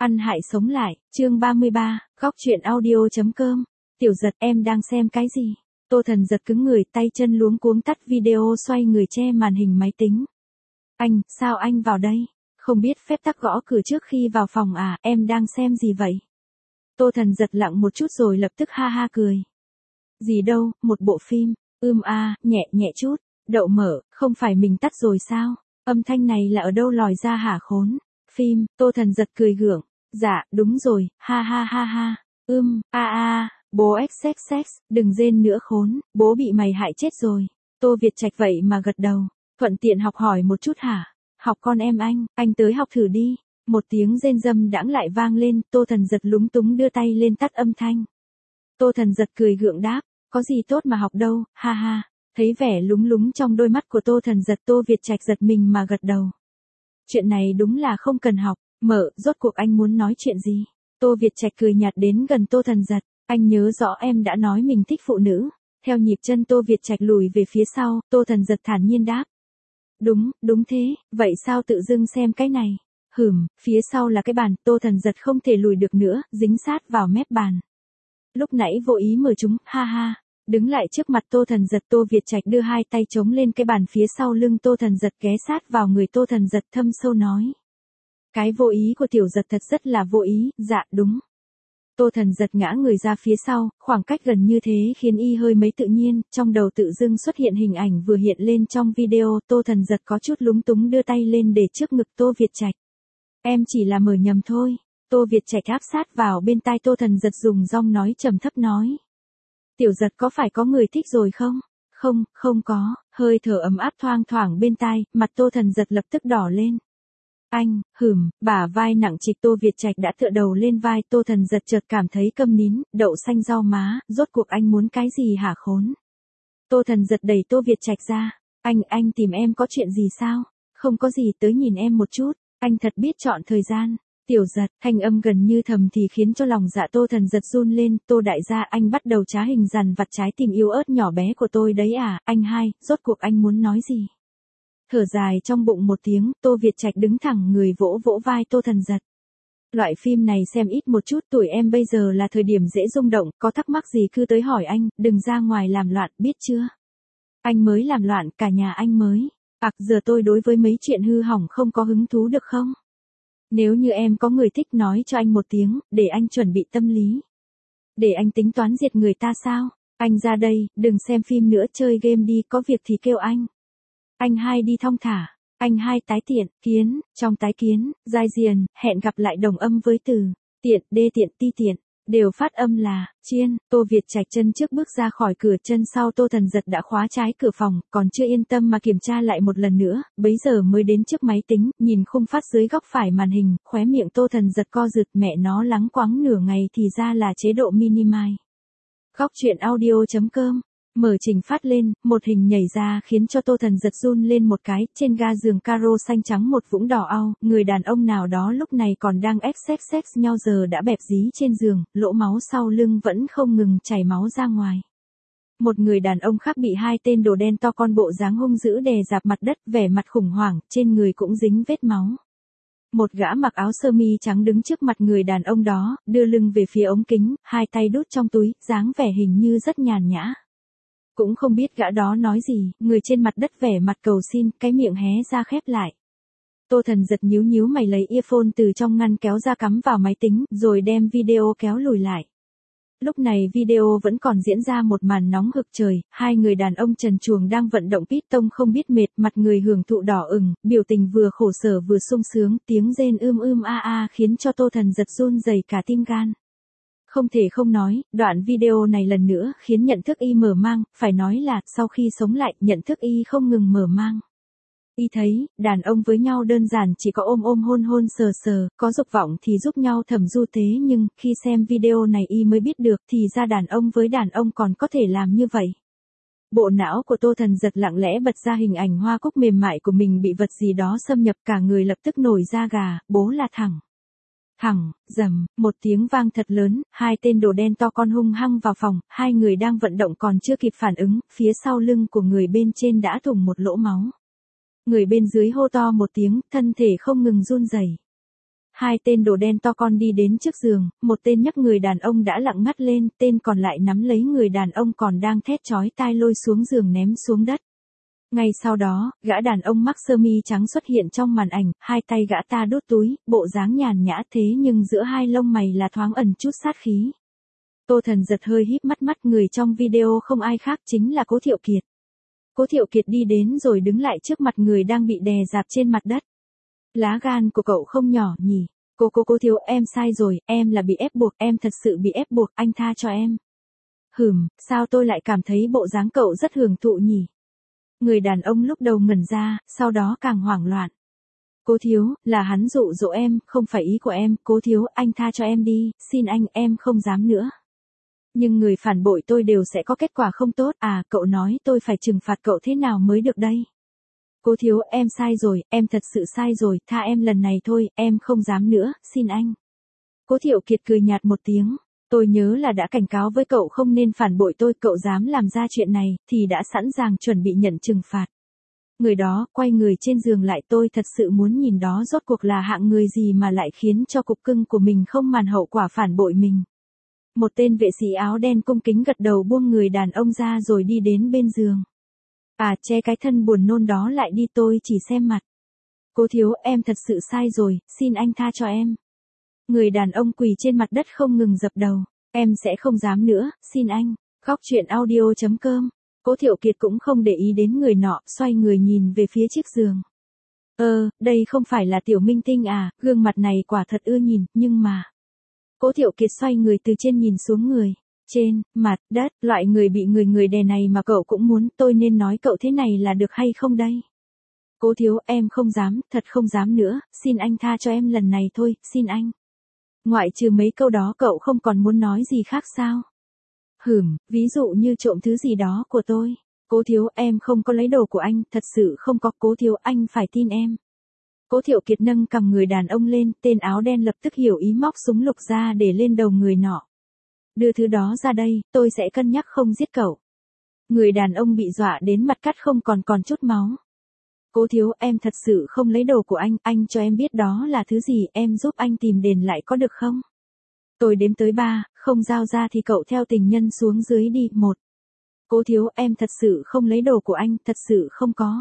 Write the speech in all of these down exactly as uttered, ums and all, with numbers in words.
Ăn hại sống lại, chương ba mươi ba, góc truyện audio.com. Tiểu Giật, em đang xem cái gì? Tô Thần Giật cứng người, tay chân luống cuống tắt video, xoay người che màn hình máy tính. Anh, sao anh vào đây? Không biết phép tắc gõ cửa trước khi vào phòng à, em đang xem gì vậy? Tô Thần Giật lặng một chút rồi lập tức ha ha cười. Gì đâu, một bộ phim, ưm a, nhẹ nhẹ chút, đậu mở, không phải mình tắt rồi sao? Âm thanh này là ở đâu lòi ra hả khốn? Phim, Tô Thần Giật cười gượng. Dạ, đúng rồi, ha ha ha ha. Ưm, a a, bố xxx, đừng rên nữa khốn, bố bị mày hại chết rồi. Tô Việt Trạch vậy mà gật đầu, thuận tiện học hỏi một chút hả? Học con em anh, anh tới học thử đi. Một tiếng rên râm đãng lại vang lên, Tô Thần Giật lúng túng đưa tay lên tắt âm thanh. Tô Thần Giật cười gượng đáp, có gì tốt mà học đâu, ha ha. Thấy vẻ lúng lúng trong đôi mắt của Tô Thần Giật, Tô Việt Trạch giật mình mà gật đầu. Chuyện này đúng là không cần học. Mợ, rốt cuộc anh muốn nói chuyện gì? Tô Việt Trạch cười nhạt đến gần Tô Thần Giật. Anh nhớ rõ em đã nói mình thích phụ nữ. Theo nhịp chân Tô Việt Trạch lùi về phía sau, Tô Thần Giật thản nhiên đáp. Đúng, đúng thế, vậy sao tự dưng xem cái này? Hửm, phía sau là cái bàn, Tô Thần Giật không thể lùi được nữa, dính sát vào mép bàn. Lúc nãy vô ý mở chúng, ha ha. Đứng lại trước mặt Tô Thần Giật, Tô Việt Trạch đưa hai tay chống lên cái bàn phía sau lưng Tô Thần Giật, ghé sát vào người Tô Thần Giật, thâm sâu nói. Cái vô ý của Tiểu Giật thật rất là vô ý, dạ đúng. Tô Thần Giật ngã người ra phía sau, khoảng cách gần như thế khiến y hơi mấy tự nhiên, trong đầu tự dưng xuất hiện hình ảnh vừa hiện lên trong video, Tô Thần Giật có chút lúng túng đưa tay lên để trước ngực Tô Việt Trạch. Em chỉ là mở nhầm thôi. Tô Việt Trạch áp sát vào bên tai Tô Thần Giật, dùng giọng nói trầm thấp nói. Tiểu Giật có phải có người thích rồi không? Không, không có, hơi thở ấm áp thoang thoảng bên tai, mặt Tô Thần Giật lập tức đỏ lên. Anh, hửm, bả vai nặng trịch Tô Việt Trạch đã tựa đầu lên vai Tô Thần Giật, chợt cảm thấy câm nín, đậu xanh rau má, rốt cuộc anh muốn cái gì hả khốn? Tô Thần Giật đẩy Tô Việt Trạch ra. Anh, anh tìm em có chuyện gì sao? Không có gì, tới nhìn em một chút, anh thật biết chọn thời gian. Tiểu Giật, thanh âm gần như thầm thì khiến cho lòng dạ Tô Thần Giật run lên. Tô đại gia, anh bắt đầu trá hình dằn vặt trái tim yếu ớt nhỏ bé của tôi đấy à? Anh hai, rốt cuộc anh muốn nói gì? Thở dài trong bụng một tiếng, Tô Việt Trạch đứng thẳng người, vỗ vỗ vai Tô Thần Giật. Loại phim này xem ít một chút, tuổi em bây giờ là thời điểm dễ rung động, có thắc mắc gì cứ tới hỏi anh, đừng ra ngoài làm loạn, biết chưa? Anh mới làm loạn, cả nhà anh mới. Ặc, giờ tôi đối với mấy chuyện hư hỏng không có hứng thú được không? Nếu như em có người thích nói cho anh một tiếng, để anh chuẩn bị tâm lý. Để anh tính toán diệt người ta sao? Anh ra đây, đừng xem phim nữa, chơi game đi, có việc thì kêu anh. Anh hai đi thong thả. Anh hai tái tiện, kiến, trong tái kiến, giai diền, hẹn gặp lại đồng âm với từ tiện, đê tiện, ti tiện, đều phát âm là chiên. Tô Việt Trạch chân trước bước ra khỏi cửa, chân sau Tô Thần Giật đã khóa trái cửa phòng, còn chưa yên tâm mà kiểm tra lại một lần nữa, bấy giờ mới đến trước máy tính, nhìn khung phát dưới góc phải màn hình, khóe miệng Tô Thần Giật co rụt, mẹ nó lắng quáng nửa ngày thì ra là chế độ minimize. Góc truyện audio.com. Mở trình phát lên, một hình nhảy ra khiến cho Tô Thần Giật run lên một cái, trên ga giường caro xanh trắng một vũng đỏ au, người đàn ông nào đó lúc này còn đang xxx nhau giờ đã bẹp dí trên giường, lỗ máu sau lưng vẫn không ngừng chảy máu ra ngoài. Một người đàn ông khác bị hai tên đồ đen to con bộ dáng hung dữ đè dạp mặt đất, vẻ mặt khủng hoảng, trên người cũng dính vết máu. Một gã mặc áo sơ mi trắng đứng trước mặt người đàn ông đó, đưa lưng về phía ống kính, hai tay đút trong túi, dáng vẻ hình như rất nhàn nhã. Cũng không biết gã đó nói gì, người trên mặt đất vẻ mặt cầu xin, cái miệng hé ra khép lại. Tô Thần Giật nhíu nhíu mày lấy earphone từ trong ngăn kéo ra cắm vào máy tính, rồi đem video kéo lùi lại. Lúc này video vẫn còn diễn ra một màn nóng hực trời, hai người đàn ông trần truồng đang vận động piston không biết mệt, mặt người hưởng thụ đỏ ửng, biểu tình vừa khổ sở vừa sung sướng, tiếng rên ưm ưm a a khiến cho Tô Thần Giật run rẩy cả tim gan. Không thể không nói, đoạn video này lần nữa khiến nhận thức y mở mang, phải nói là, sau khi sống lại, nhận thức y không ngừng mở mang. Y thấy, đàn ông với nhau đơn giản chỉ có ôm ôm hôn hôn sờ sờ, có dục vọng thì giúp nhau thầm du tế, nhưng, khi xem video này y mới biết được, thì ra đàn ông với đàn ông còn có thể làm như vậy. Bộ não của Tô Thần Giật lặng lẽ bật ra hình ảnh hoa cúc mềm mại của mình bị vật gì đó xâm nhập, cả người lập tức nổi da gà, bố là thẳng. Thẳng, rầm, một tiếng vang thật lớn, hai tên đồ đen to con hung hăng vào phòng, hai người đang vận động còn chưa kịp phản ứng, phía sau lưng của người bên trên đã thủng một lỗ máu. Người bên dưới hô to một tiếng, thân thể không ngừng run rẩy. Hai tên đồ đen to con đi đến trước giường, một tên nhấc người đàn ông đã lặng ngắt lên, tên còn lại nắm lấy người đàn ông còn đang thét chói tai lôi xuống giường ném xuống đất. Ngay sau đó, gã đàn ông mắc sơ mi trắng xuất hiện trong màn ảnh, hai tay gã ta đút túi, bộ dáng nhàn nhã thế nhưng giữa hai lông mày là thoáng ẩn chút sát khí. Tô Thần giật hơi híp mắt mắt, người trong video không ai khác chính là Cố Thiệu Kiệt. Cố Thiệu Kiệt đi đến rồi đứng lại trước mặt người đang bị đè dạp trên mặt đất. Lá gan của cậu không nhỏ nhỉ? Cô cô cô Thiếu, em sai rồi, em là bị ép buộc, em thật sự bị ép buộc, anh tha cho em. Hừm, sao tôi lại cảm thấy bộ dáng cậu rất hưởng thụ nhỉ? Người đàn ông lúc đầu ngẩn ra, sau đó càng hoảng loạn. Cố Thiếu, là hắn dụ dỗ em, không phải ý của em, Cố Thiếu, anh tha cho em đi, xin anh, em không dám nữa. Nhưng người phản bội tôi đều sẽ có kết quả không tốt, à, cậu nói tôi phải trừng phạt cậu thế nào mới được đây? Cố Thiếu, em sai rồi, em thật sự sai rồi, tha em lần này thôi, em không dám nữa, xin anh. Cố Thiệu Kiệt cười nhạt một tiếng, tôi nhớ là đã cảnh cáo với cậu không nên phản bội tôi, cậu dám làm ra chuyện này, thì đã sẵn sàng chuẩn bị nhận trừng phạt. Người đó, quay người trên giường lại, tôi thật sự muốn nhìn đó rốt cuộc là hạng người gì mà lại khiến cho cục cưng của mình không màng hậu quả phản bội mình. Một tên vệ sĩ áo đen cung kính gật đầu buông người đàn ông ra rồi đi đến bên giường. À, che cái thân buồn nôn đó lại đi, tôi chỉ xem mặt. Cố Thiếu, em thật sự sai rồi, xin anh tha cho em. Người đàn ông quỳ trên mặt đất không ngừng dập đầu. Em sẽ không dám nữa, xin anh. Góc truyện audio chấm com. Cố Thiệu Kiệt cũng không để ý đến người nọ, xoay người nhìn về phía chiếc giường. Ơ, đây không phải là Tiểu Minh Tinh à, gương mặt này quả thật ưa nhìn, nhưng mà... Cố Thiệu Kiệt xoay người từ trên nhìn xuống người. Trên, mặt, đất, loại người bị người người đè này mà cậu cũng muốn, tôi nên nói cậu thế này là được hay không đây? Cố Thiếu, em không dám, thật không dám nữa, xin anh tha cho em lần này thôi, xin anh. Ngoại trừ mấy câu đó cậu không còn muốn nói gì khác sao? Hửm, ví dụ như trộm thứ gì đó của tôi. Cố Thiếu, em không có lấy đồ của anh, thật sự không có. Cố Thiếu, anh phải tin em. Cố Thiệu Kiệt nâng cầm người đàn ông lên, tên áo đen lập tức hiểu ý móc súng lục ra để lên đầu người nọ. Đưa thứ đó ra đây, tôi sẽ cân nhắc không giết cậu. Người đàn ông bị dọa đến mặt cắt không còn còn chút máu. Cố Thiếu, em thật sự không lấy đồ của anh, anh cho em biết đó là thứ gì, em giúp anh tìm đền lại có được không? Tôi đếm tới ba, không giao ra thì cậu theo tình nhân xuống dưới đi, một. Cố Thiếu, em thật sự không lấy đồ của anh, thật sự không có.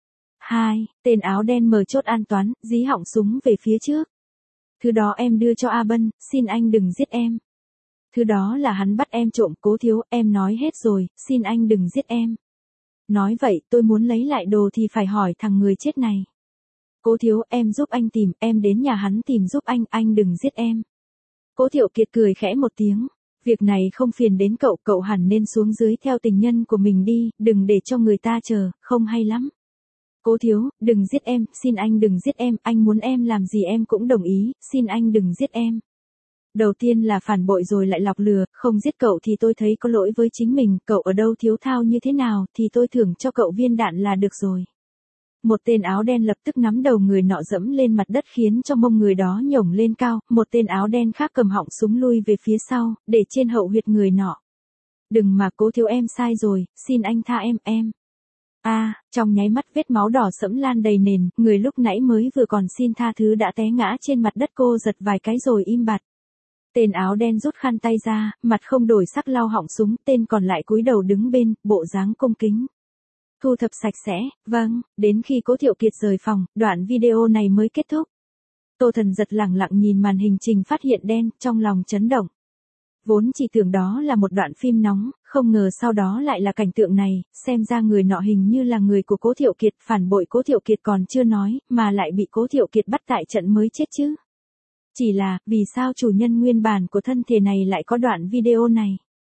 Hai, tên áo đen mở chốt an toán, dí họng súng về phía trước. Thứ đó em đưa cho A Bân, xin anh đừng giết em. Thứ đó là hắn bắt em trộm. Cố Thiếu, em nói hết rồi, xin anh đừng giết em. Nói vậy, tôi muốn lấy lại đồ thì phải hỏi thằng người chết này. Cố Thiếu, em giúp anh tìm, em đến nhà hắn tìm giúp anh, anh đừng giết em. Cố Thiệu Kiệt cười khẽ một tiếng. Việc này không phiền đến cậu, cậu hẳn nên xuống dưới theo tình nhân của mình đi, đừng để cho người ta chờ, không hay lắm. Cố Thiếu, đừng giết em, xin anh đừng giết em, anh muốn em làm gì em cũng đồng ý, xin anh đừng giết em. Đầu tiên là phản bội rồi lại lọc lừa, không giết cậu thì tôi thấy có lỗi với chính mình, cậu ở đâu thiếu thao như thế nào thì tôi thưởng cho cậu viên đạn là được rồi. Một tên áo đen lập tức nắm đầu người nọ dẫm lên mặt đất khiến cho mông người đó nhổng lên cao, một tên áo đen khác cầm họng súng lui về phía sau, để trên hậu huyệt người nọ. Đừng mà, Cố Thiếu, em sai rồi, xin anh tha em, em. A, à, trong nháy mắt vết máu đỏ sẫm lan đầy nền, người lúc nãy mới vừa còn xin tha thứ đã té ngã trên mặt đất, cô giật vài cái rồi im bặt. Tên áo đen rút khăn tay ra, mặt không đổi sắc lau họng súng, tên còn lại cúi đầu đứng bên, bộ dáng cung kính. Thu thập sạch sẽ, vâng, đến khi Cố Thiệu Kiệt rời phòng, đoạn video này mới kết thúc. Tô Thần giật lẳng lặng nhìn màn hình trình phát hiện đen, trong lòng chấn động. Vốn chỉ tưởng đó là một đoạn phim nóng, không ngờ sau đó lại là cảnh tượng này, xem ra người nọ hình như là người của Cố Thiệu Kiệt, phản bội Cố Thiệu Kiệt còn chưa nói, mà lại bị Cố Thiệu Kiệt bắt tại trận mới chết chứ. Chỉ là, vì sao chủ nhân nguyên bản của thân thể này lại có đoạn video này?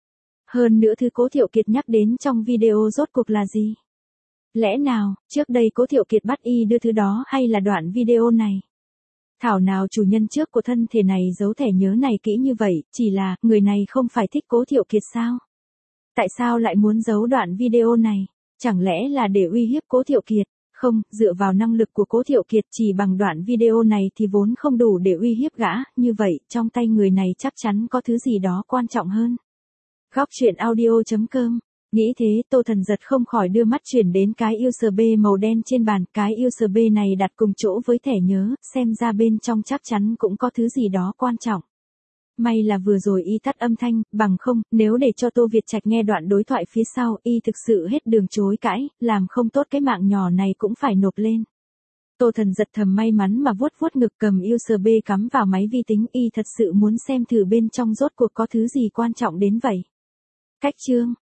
Hơn nữa thứ Cố Thiệu Kiệt nhắc đến trong video rốt cuộc là gì? Lẽ nào, trước đây Cố Thiệu Kiệt bắt y đưa thứ đó hay là đoạn video này? Thảo nào chủ nhân trước của thân thể này giấu thẻ nhớ này kỹ như vậy, chỉ là, người này không phải thích Cố Thiệu Kiệt sao? Tại sao lại muốn giấu đoạn video này? Chẳng lẽ là để uy hiếp Cố Thiệu Kiệt? Không, dựa vào năng lực của Cố Thiệu Kiệt chỉ bằng đoạn video này thì vốn không đủ để uy hiếp gã, như vậy, trong tay người này chắc chắn có thứ gì đó quan trọng hơn. Góc truyện audio chấm com Nghĩ thế, Tô Thần Giật không khỏi đưa mắt chuyển đến cái u ét bê màu đen trên bàn, cái u ét bê này đặt cùng chỗ với thẻ nhớ, xem ra bên trong chắc chắn cũng có thứ gì đó quan trọng. May là vừa rồi y tắt âm thanh, bằng không, nếu để cho Tô Việt Trạch nghe đoạn đối thoại phía sau, y thực sự hết đường chối cãi, làm không tốt cái mạng nhỏ này cũng phải nộp lên. Tô Thần Giật thầm may mắn mà vuốt vuốt ngực, cầm u ét bê cắm vào máy vi tính, y thật sự muốn xem thử bên trong rốt cuộc có thứ gì quan trọng đến vậy. Cách chương